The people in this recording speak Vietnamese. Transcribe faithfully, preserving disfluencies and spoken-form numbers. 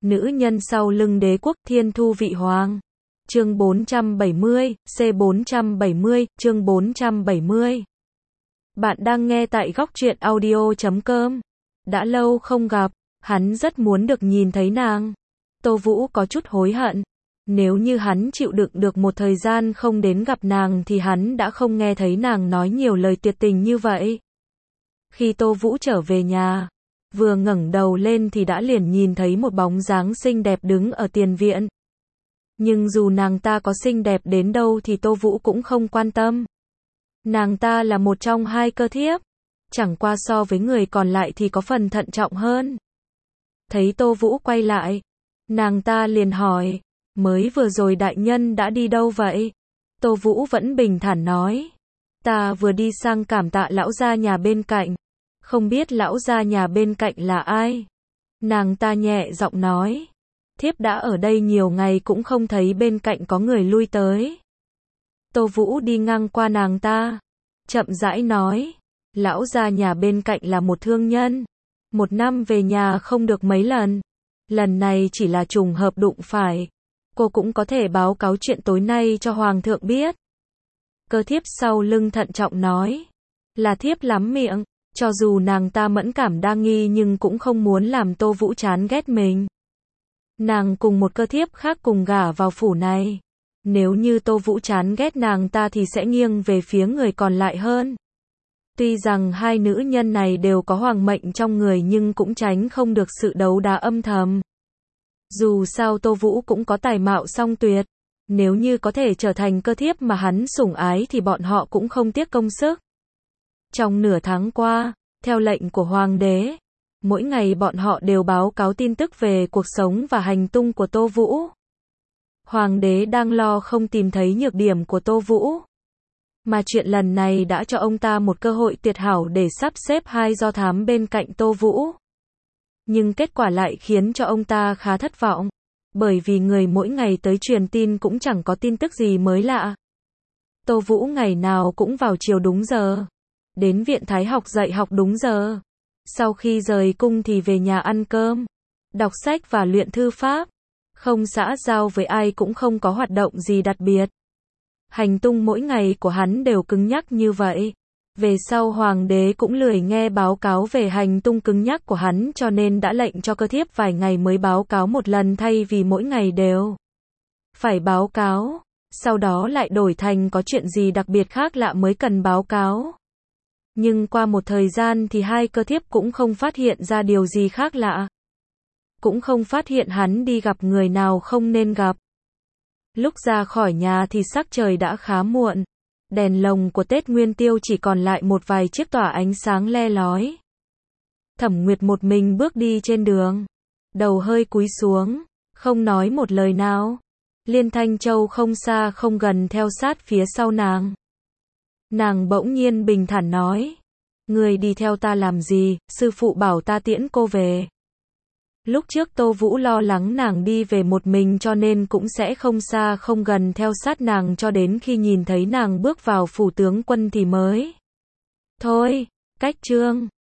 Nữ nhân sau lưng đế quốc Thiên Thu Vị Hoàng. Chương bốn trăm bảy mươi, C bốn trăm bảy mươi, chương bốn trăm bảy mươi. Bạn đang nghe tại góc truyện audio chấm com. Đã lâu không gặp, hắn rất muốn được nhìn thấy nàng. Tô Vũ có chút hối hận. Nếu như hắn chịu đựng được một thời gian không đến gặp nàng thì hắn đã không nghe thấy nàng nói nhiều lời tuyệt tình như vậy. Khi Tô Vũ trở về nhà, vừa ngẩng đầu lên thì đã liền nhìn thấy một bóng dáng xinh đẹp đứng ở tiền viện. Nhưng dù nàng ta có xinh đẹp đến đâu thì Tô Vũ cũng không quan tâm. Nàng ta là một trong hai cơ thiếp, chẳng qua so với người còn lại thì có phần thận trọng hơn. Thấy Tô Vũ quay lại, nàng ta liền hỏi, mới vừa rồi đại nhân đã đi đâu vậy? Tô Vũ vẫn bình thản nói, ta vừa đi sang cảm tạ lão gia nhà bên cạnh, không biết lão gia nhà bên cạnh là ai? Nàng ta nhẹ giọng nói, thiếp đã ở đây nhiều ngày cũng không thấy bên cạnh có người lui tới. Tô Vũ đi ngang qua nàng ta, chậm rãi nói, lão gia nhà bên cạnh là một thương nhân, một năm về nhà không được mấy lần, lần này chỉ là trùng hợp đụng phải, cô cũng có thể báo cáo chuyện tối nay cho hoàng thượng biết. Cơ thiếp sau lưng thận trọng nói, là thiếp lắm miệng, cho dù nàng ta mẫn cảm đa nghi nhưng cũng không muốn làm Tô Vũ chán ghét mình. Nàng cùng một cơ thiếp khác cùng gả vào phủ này. Nếu như Tô Vũ chán ghét nàng ta thì sẽ nghiêng về phía người còn lại hơn. Tuy rằng hai nữ nhân này đều có hoàng mệnh trong người nhưng cũng tránh không được sự đấu đá âm thầm. Dù sao Tô Vũ cũng có tài mạo song tuyệt. Nếu như có thể trở thành cơ thiếp mà hắn sủng ái thì bọn họ cũng không tiếc công sức. Trong nửa tháng qua, theo lệnh của hoàng đế, mỗi ngày bọn họ đều báo cáo tin tức về cuộc sống và hành tung của Tô Vũ. Hoàng đế đang lo không tìm thấy nhược điểm của Tô Vũ. Mà chuyện lần này đã cho ông ta một cơ hội tuyệt hảo để sắp xếp hai do thám bên cạnh Tô Vũ. Nhưng kết quả lại khiến cho ông ta khá thất vọng. Bởi vì người mỗi ngày tới truyền tin cũng chẳng có tin tức gì mới lạ. Tô Vũ ngày nào cũng vào chiều đúng giờ. Đến viện thái học dạy học đúng giờ. Sau khi rời cung thì về nhà ăn cơm, đọc sách và luyện thư pháp. Không xã giao với ai cũng không có hoạt động gì đặc biệt. Hành tung mỗi ngày của hắn đều cứng nhắc như vậy. Về sau hoàng đế cũng lười nghe báo cáo về hành tung cứng nhắc của hắn cho nên đã lệnh cho cơ thiếp vài ngày mới báo cáo một lần thay vì mỗi ngày đều phải báo cáo. Sau đó lại đổi thành có chuyện gì đặc biệt khác lạ mới cần báo cáo. Nhưng qua một thời gian thì hai cơ thiếp cũng không phát hiện ra điều gì khác lạ. Cũng không phát hiện hắn đi gặp người nào không nên gặp. Lúc ra khỏi nhà thì sắc trời đã khá muộn. Đèn lồng của Tết Nguyên Tiêu chỉ còn lại một vài chiếc tỏa ánh sáng le lói. Thẩm Nguyệt một mình bước đi trên đường. Đầu hơi cúi xuống, không nói một lời nào. Liên Thanh Châu không xa không gần theo sát phía sau nàng. Nàng bỗng nhiên bình thản nói, người đi theo ta làm gì, sư phụ bảo ta tiễn cô về. Lúc trước Tô Vũ lo lắng nàng đi về một mình cho nên cũng sẽ không xa không gần theo sát nàng cho đến khi nhìn thấy nàng bước vào phủ tướng quân thì mới. Thôi, cách chương.